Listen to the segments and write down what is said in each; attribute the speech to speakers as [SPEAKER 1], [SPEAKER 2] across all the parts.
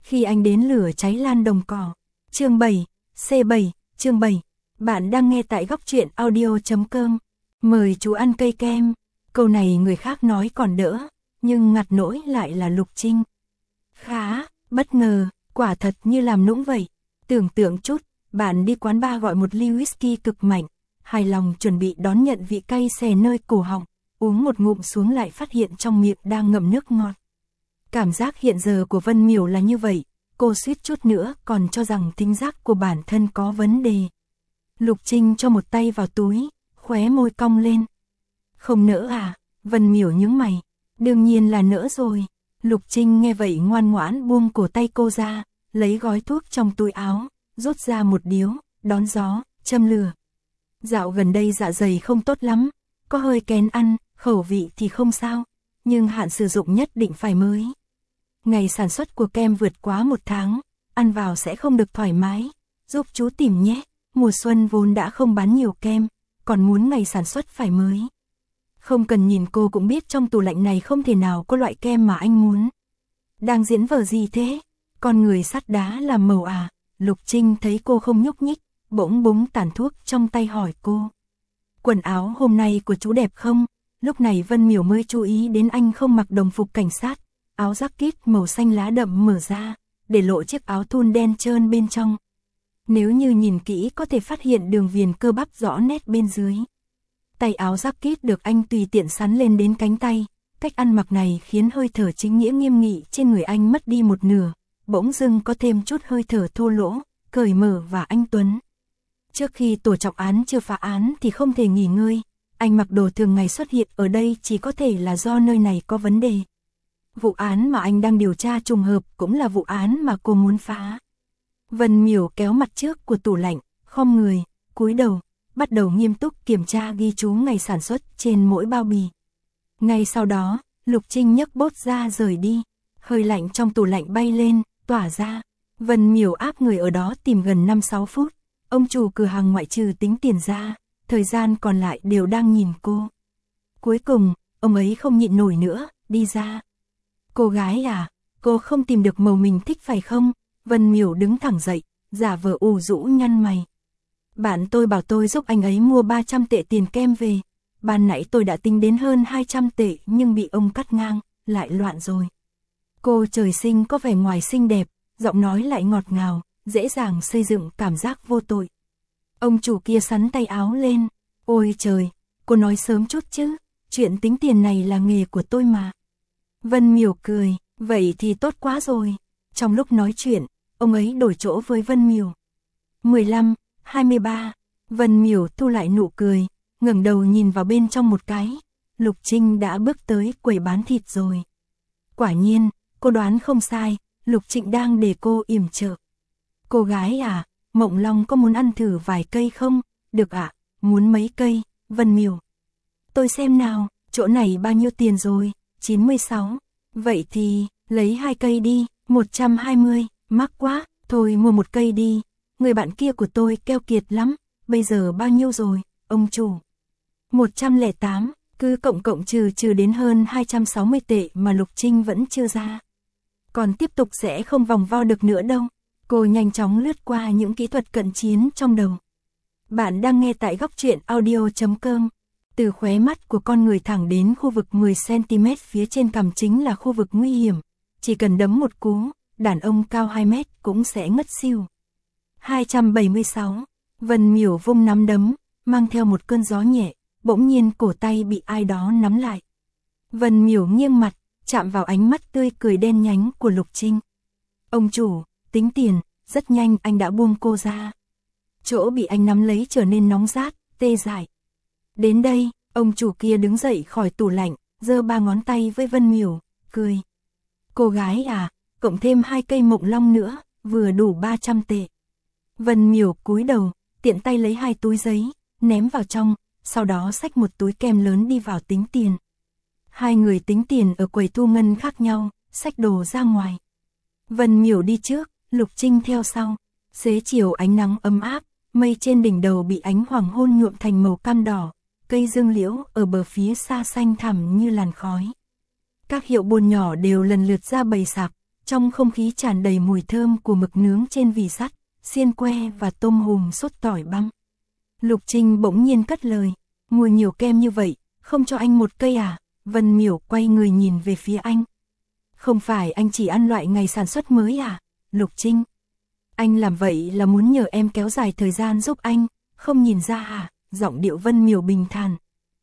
[SPEAKER 1] Khi anh đến lửa cháy lan đồng cỏ. Chương 7, C7, chương 7. Bạn đang nghe tại góc truyện audio.com. Mời chú ăn cây kem. Câu này người khác nói còn đỡ, nhưng ngặt nỗi lại là Lục Trinh. Khá, bất ngờ, quả thật như làm nũng vậy. Tưởng tượng chút, bạn đi quán bar gọi một ly whisky cực mạnh, hài lòng chuẩn bị đón nhận vị cay xè nơi cổ họng, uống một ngụm xuống lại phát hiện trong miệng đang ngậm nước ngọt. Cảm giác hiện giờ của Vân Miểu là như vậy, cô suýt chút nữa còn cho rằng thính giác của bản thân có vấn đề. Lục Trinh cho một tay vào túi, khóe môi cong lên. Không nỡ à? Vân Miểu nhướng mày. Đương nhiên là nỡ rồi. Lục Trinh nghe vậy ngoan ngoãn buông cổ tay cô ra, lấy gói thuốc trong túi áo, rút ra một điếu, đón gió, châm lửa. Dạo gần đây dạ dày không tốt lắm, có hơi kén ăn, khẩu vị thì không sao, nhưng hạn sử dụng nhất định phải mới. Ngày sản xuất của kem vượt quá 1 tháng, ăn vào sẽ không được thoải mái, giúp chú tìm nhé, mùa xuân vốn đã không bán nhiều kem, còn muốn ngày sản xuất phải mới. Không cần nhìn cô cũng biết trong tủ lạnh này không thể nào có loại kem mà anh muốn. Đang diễn vở gì thế? Con người sắt đá làm màu à? Lục Trinh thấy cô không nhúc nhích, bỗng búng tàn thuốc trong tay hỏi cô. Quần áo hôm nay của chú đẹp không? Lúc này Vân Miểu mới chú ý đến anh không mặc đồng phục cảnh sát, áo jacket màu xanh lá đậm mở ra, để lộ chiếc áo thun đen trơn bên trong. Nếu như nhìn kỹ có thể phát hiện đường viền cơ bắp rõ nét bên dưới. Tay áo jacket được anh tùy tiện sắn lên đến cánh tay, cách ăn mặc này khiến hơi thở chính nghĩa nghiêm nghị trên người anh mất đi một nửa, bỗng dưng có thêm chút hơi thở thô lỗ, cởi mở và anh tuấn. Trước khi tổ trọng án chưa phá án thì không thể nghỉ ngơi, anh mặc đồ thường ngày xuất hiện ở đây chỉ có thể là do nơi này có vấn đề. Vụ án mà anh đang điều tra trùng hợp cũng là vụ án mà cô muốn phá. Vân Miểu kéo mặt trước của tủ lạnh, khom người, cúi đầu, bắt đầu nghiêm túc kiểm tra ghi chú ngày sản xuất trên mỗi bao bì. Ngay sau đó, Lục Trinh nhấc bốt ra rời đi, hơi lạnh trong tủ lạnh bay lên, tỏa ra. Vân Miểu áp người ở đó tìm gần 5-6 phút, ông chủ cửa hàng ngoại trừ tính tiền ra, thời gian còn lại đều đang nhìn cô. Cuối cùng, ông ấy không nhịn nổi nữa, đi ra. Cô gái à, cô không tìm được màu mình thích phải không? Vân Miểu đứng thẳng dậy, giả vờ ủ rũ nhăn mày. Bạn tôi bảo tôi giúp anh ấy mua 300 tệ tiền kem về. Ban nãy tôi đã tính đến hơn 200 tệ nhưng bị ông cắt ngang, lại loạn rồi. Cô trời sinh có vẻ ngoài xinh đẹp, giọng nói lại ngọt ngào, dễ dàng xây dựng cảm giác vô tội. Ông chủ kia sắn tay áo lên. Ôi trời, cô nói sớm chút chứ, chuyện tính tiền này là nghề của tôi mà. Vân Miểu cười, vậy thì tốt quá rồi. Trong lúc nói chuyện, ông ấy đổi chỗ với Vân Miểu. 15, 23, Vân Miểu thu lại nụ cười, ngẩng đầu nhìn vào bên trong một cái. Lục Trinh đã bước tới quầy bán thịt rồi. Quả nhiên, cô đoán không sai, Lục Trinh đang để cô yểm trợ. Cô gái à, Mộng Long có muốn ăn thử vài cây không? Được ạ, muốn mấy cây? Vân Miểu. Tôi xem nào, chỗ này bao nhiêu tiền rồi? 96. Vậy thì, lấy 2 cây đi, 120, mắc quá, thôi mua 1 cây đi. Người bạn kia của tôi keo kiệt lắm, bây giờ bao nhiêu rồi, ông chủ? 108, cứ cộng trừ đến hơn 260 tệ mà Lục Trinh vẫn chưa ra. Còn tiếp tục sẽ không vòng vo được nữa đâu. Cô nhanh chóng lướt qua những kỹ thuật cận chiến trong đầu. Bạn đang nghe tại góc truyện audio.com. Từ khóe mắt của con người thẳng đến khu vực 10cm phía trên cằm chính là khu vực nguy hiểm. Chỉ cần đấm một cú, đàn ông cao 2 mét cũng sẽ ngất xỉu. 276. Vân Miểu vung nắm đấm, mang theo một cơn gió nhẹ, bỗng nhiên cổ tay bị ai đó nắm lại. Vân Miểu nghiêng mặt, chạm vào ánh mắt tươi cười đen nhánh của Lục Trinh. Ông chủ, tính tiền, rất nhanh anh đã buông cô ra. Chỗ bị anh nắm lấy trở nên nóng rát, tê dại. Đến đây, ông chủ kia đứng dậy khỏi tủ lạnh, giơ 3 ngón tay với Vân Miểu, cười. Cô gái à, cộng thêm 2 cây Mộng Long nữa, vừa đủ 300 tệ. Vân Miểu cúi đầu, tiện tay lấy 2 túi giấy, ném vào trong, sau đó xách một túi kem lớn đi vào tính tiền. Hai người tính tiền ở quầy thu ngân khác nhau, xách đồ ra ngoài. Vân Miểu đi trước, Lục Trinh theo sau. Xế chiều ánh nắng ấm áp, mây trên đỉnh đầu bị ánh hoàng hôn nhuộm thành màu cam đỏ, cây dương liễu ở bờ phía xa xanh thẳm như làn khói. Các hiệu buôn nhỏ đều lần lượt ra bày sạp, Trong không khí tràn đầy mùi thơm của mực nướng trên vỉ sắt, xiên que và tôm hùm sốt tỏi băm. Lục Trinh bỗng nhiên cất lời, mua nhiều kem như vậy, không cho anh một cây à? Vân Miểu quay người nhìn về phía anh. Không phải anh chỉ ăn loại ngày sản xuất mới à? Lục Trinh, anh làm vậy là muốn nhờ em kéo dài thời gian giúp anh, không nhìn ra à? Giọng điệu Vân Miểu bình thản.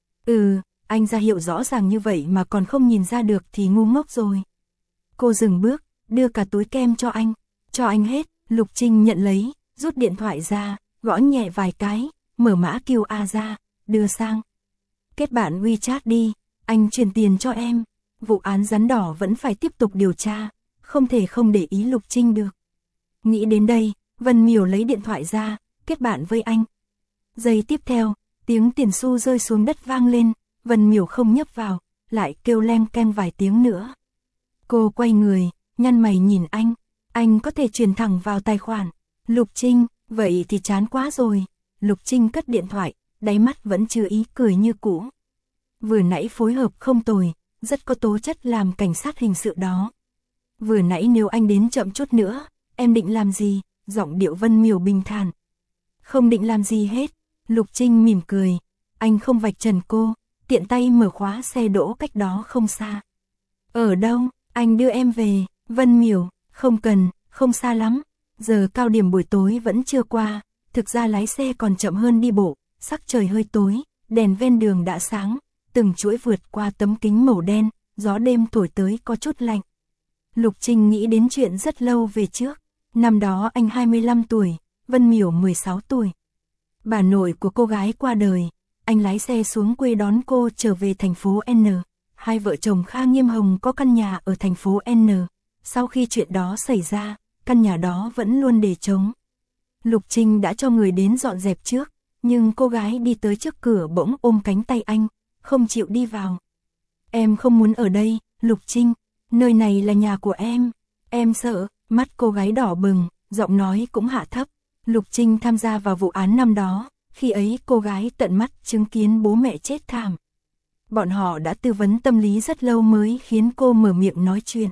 [SPEAKER 1] Anh ra hiệu rõ ràng như vậy mà còn không nhìn ra được thì ngu ngốc rồi. Cô dừng bước, đưa cả túi kem cho anh hết. Lục Trinh nhận lấy, rút điện thoại ra, gõ nhẹ vài cái, mở mã QR ra, đưa sang. Kết bạn WeChat đi, anh chuyển tiền cho em. Vụ án rắn đỏ vẫn phải tiếp tục điều tra, không thể không để ý Lục Trinh được. Nghĩ đến đây, Vân Miểu lấy điện thoại ra, kết bạn với anh. Giây tiếp theo, tiếng tiền xu rơi xuống đất vang lên, Vân Miểu không nhấp vào, lại kêu leng keng vài tiếng nữa. Cô quay người, nhăn mày nhìn anh có thể chuyển thẳng vào tài khoản. Lục Trinh, vậy thì chán quá rồi. Lục Trinh cất điện thoại, đáy mắt vẫn chưa ý cười như cũ. Vừa nãy phối hợp không tồi, rất có tố chất làm cảnh sát hình sự đó. Vừa nãy nếu anh đến chậm chút nữa, em định làm gì? Giọng điệu Vân Miểu bình thản. Không định làm gì hết. Lục Trinh mỉm cười, anh không vạch trần cô, tiện tay mở khóa xe đỗ cách đó không xa. Ở đâu? Anh đưa em về. Vân Miểu, không cần, không xa lắm. Giờ cao điểm buổi tối vẫn chưa qua, thực ra lái xe còn chậm hơn đi bộ, sắc trời hơi tối, đèn ven đường đã sáng, từng chuỗi vượt qua tấm kính màu đen, gió đêm thổi tới có chút lạnh. Lục Trinh nghĩ đến chuyện rất lâu về trước, năm đó anh 25 tuổi, Vân Miểu 16 tuổi. Bà nội của cô gái qua đời, anh lái xe xuống quê đón cô trở về thành phố N. Hai vợ chồng Kha Nghiêm Hồng có căn nhà ở thành phố N. Sau khi chuyện đó xảy ra, căn nhà đó vẫn luôn để trống. Lục Trinh đã cho người đến dọn dẹp trước, nhưng cô gái đi tới trước cửa bỗng ôm cánh tay anh, không chịu đi vào. Em không muốn ở đây, Lục Trinh, nơi này là nhà của em sợ. Mắt cô gái đỏ bừng, giọng nói cũng hạ thấp. Lục Trinh tham gia vào vụ án năm đó, khi ấy cô gái tận mắt chứng kiến bố mẹ chết thảm. Bọn họ đã tư vấn tâm lý rất lâu mới khiến cô mở miệng nói chuyện.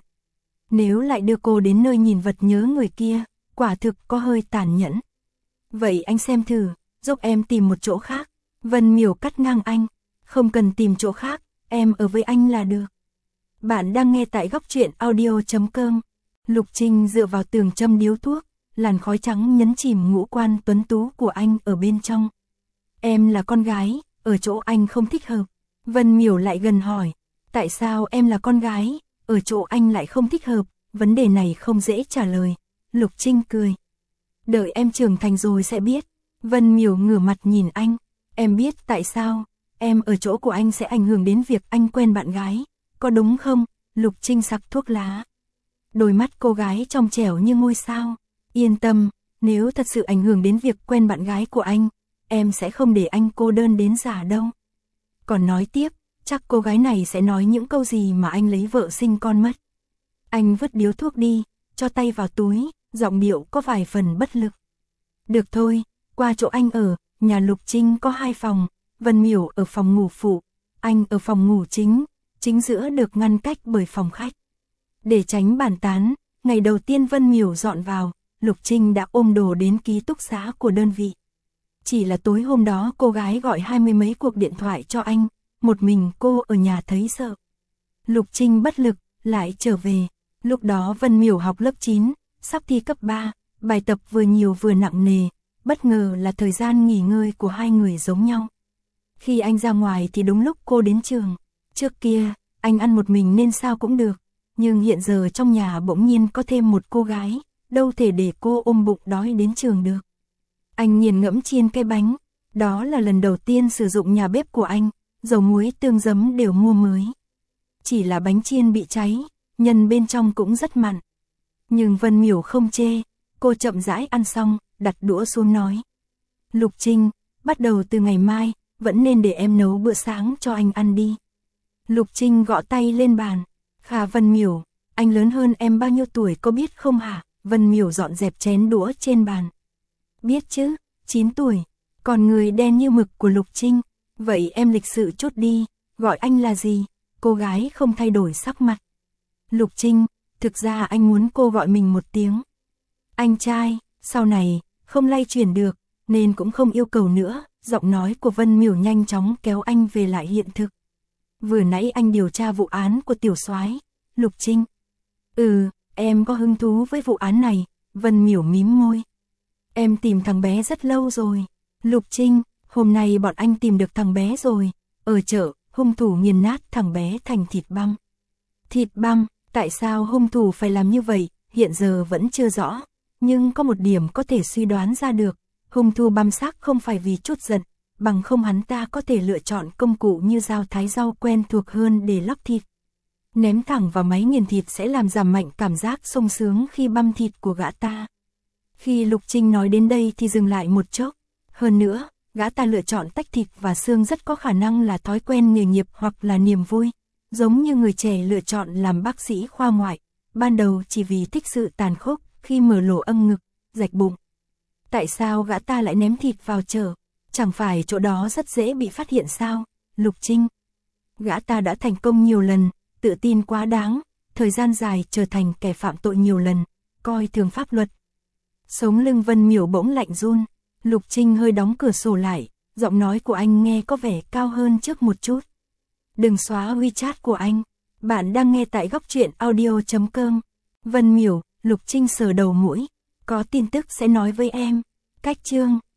[SPEAKER 1] Nếu lại đưa cô đến nơi nhìn vật nhớ người kia, quả thực có hơi tàn nhẫn. Vậy anh xem thử, giúp em tìm một chỗ khác. Vân Miểu cắt ngang anh, không cần tìm chỗ khác, em ở với anh là được. Bạn đang nghe tại góc truyện audio.com. Lục Trinh dựa vào tường châm điếu thuốc, làn khói trắng nhấn chìm ngũ quan tuấn tú của anh ở bên trong. Em là con gái, ở chỗ anh không thích hợp. Vân Miểu lại gần hỏi, tại sao em là con gái, ở chỗ anh lại không thích hợp? Vấn đề này không dễ trả lời. Lục Trinh cười. Đợi em trưởng thành rồi sẽ biết. Vân Miểu ngửa mặt nhìn anh. Em biết tại sao, em ở chỗ của anh sẽ ảnh hưởng đến việc anh quen bạn gái, có đúng không? Lục Trinh sặc thuốc lá. Đôi mắt cô gái trong trẻo như ngôi sao. Yên tâm, nếu thật sự ảnh hưởng đến việc quen bạn gái của anh, em sẽ không để anh cô đơn đến già đâu. Còn nói tiếp, chắc cô gái này sẽ nói những câu gì mà anh lấy vợ sinh con mất. Anh vứt điếu thuốc đi, cho tay vào túi, giọng điệu có vài phần bất lực. Được thôi, qua chỗ anh ở, nhà Lục Trinh có 2 phòng, Vân Miểu ở phòng ngủ phụ, anh ở phòng ngủ chính giữa được ngăn cách bởi phòng khách. Để tránh bàn tán, ngày đầu tiên Vân Miểu dọn vào, Lục Trinh đã ôm đồ đến ký túc xá của đơn vị. Chỉ là tối hôm đó cô gái gọi 20 mấy cuộc điện thoại cho anh, một mình cô ở nhà thấy sợ. Lục Trinh bất lực, lại trở về. Lúc đó Vân Miểu học lớp 9, sắp thi cấp 3, bài tập vừa nhiều vừa nặng nề, bất ngờ là thời gian nghỉ ngơi của hai người giống nhau. Khi anh ra ngoài thì đúng lúc cô đến trường. Trước kia, anh ăn một mình nên sao cũng được, nhưng hiện giờ trong nhà bỗng nhiên có thêm một cô gái, đâu thể để cô ôm bụng đói đến trường được. Anh nghiền ngẫm chiên cái bánh, đó là lần đầu tiên sử dụng nhà bếp của anh, dầu muối tương giấm đều mua mới. Chỉ là bánh chiên bị cháy, nhân bên trong cũng rất mặn. Nhưng Vân Miểu không chê, cô chậm rãi ăn xong, đặt đũa xuống nói. Lục Trinh, bắt đầu từ ngày mai, vẫn nên để em nấu bữa sáng cho anh ăn đi. Lục Trinh gõ tay lên bàn. Khà Vân Miểu, anh lớn hơn em bao nhiêu tuổi có biết không hả? Vân Miểu dọn dẹp chén đũa trên bàn. Biết chứ, 9 tuổi. Còn người đen như mực của Lục Trinh. Vậy em lịch sự chút đi, gọi anh là gì? Cô gái không thay đổi sắc mặt. Lục Trinh, Thực ra anh muốn cô gọi mình một tiếng anh trai, sau này, không lay chuyển được, nên cũng không yêu cầu nữa. Giọng nói của Vân Miểu nhanh chóng kéo anh về lại hiện thực. Vừa nãy anh điều tra vụ án của tiểu soái Lục Trinh. Em có hứng thú với vụ án này. Vân Miểu mím môi. Em tìm thằng bé rất lâu rồi. Lục Trinh, hôm nay bọn anh tìm được thằng bé rồi. Ở chợ, hung thủ nghiền nát thằng bé thành thịt băm. Thịt băm, tại sao hung thủ phải làm như vậy, hiện giờ vẫn chưa rõ. Nhưng có một điểm có thể suy đoán ra được. Hung thủ băm xác không phải vì chút giận, bằng không hắn ta có thể lựa chọn công cụ như dao thái rau quen thuộc hơn để lóc thịt. Ném thẳng vào máy nghiền thịt sẽ làm giảm mạnh cảm giác sung sướng khi băm thịt của gã ta. Khi Lục Trinh nói đến đây thì dừng lại một chốc. Hơn nữa, gã ta lựa chọn tách thịt và xương rất có khả năng là thói quen nghề nghiệp hoặc là niềm vui. Giống như người trẻ lựa chọn làm bác sĩ khoa ngoại, ban đầu chỉ vì thích sự tàn khốc khi mở lỗ âm ngực, rạch bụng. Tại sao gã ta lại ném thịt vào chợ? Chẳng phải chỗ đó rất dễ bị phát hiện sao? Lục Trinh. Gã ta đã thành công nhiều lần, tự tin quá đáng, thời gian dài trở thành kẻ phạm tội nhiều lần, coi thường pháp luật. Sống lưng Vân Miểu bỗng lạnh run. Lục Trinh hơi đóng cửa sổ lại, giọng nói của anh nghe có vẻ cao hơn trước một chút. Đừng xóa WeChat của anh. Bạn đang nghe tại góc truyện audio.com. Vân Miểu, Lục Trinh sờ đầu mũi. Có tin tức sẽ nói với em. Cách chương.